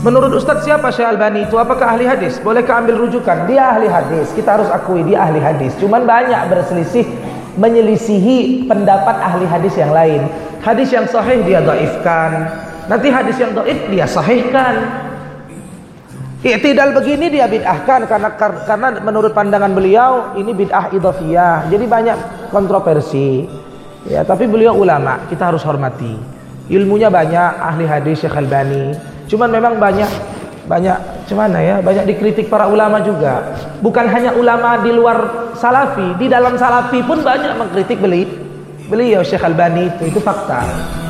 Menurut Ustadz siapa Syekh Albani itu? Apakah ahli hadis? Bolehkah ambil rujukan? Dia ahli hadis. Kita harus akui dia ahli hadis. Cuman banyak menyelisihi pendapat ahli hadis yang lain. Hadis yang sahih dia dhaifkan. Nanti hadis yang dhaif dia sahihkan. I'tidal begini dia bid'ahkan karena menurut pandangan beliau ini bid'ah idhofiyah. Jadi banyak kontroversi. Ya, tapi beliau ulama, kita harus hormati. Ilmunya banyak, ahli hadis Syekh Albani. Cuman memang banyak gimana ya? Banyak dikritik para ulama juga. Bukan hanya ulama di luar salafi, di dalam salafi pun banyak mengkritik beliau Syekh Albani itu fakta.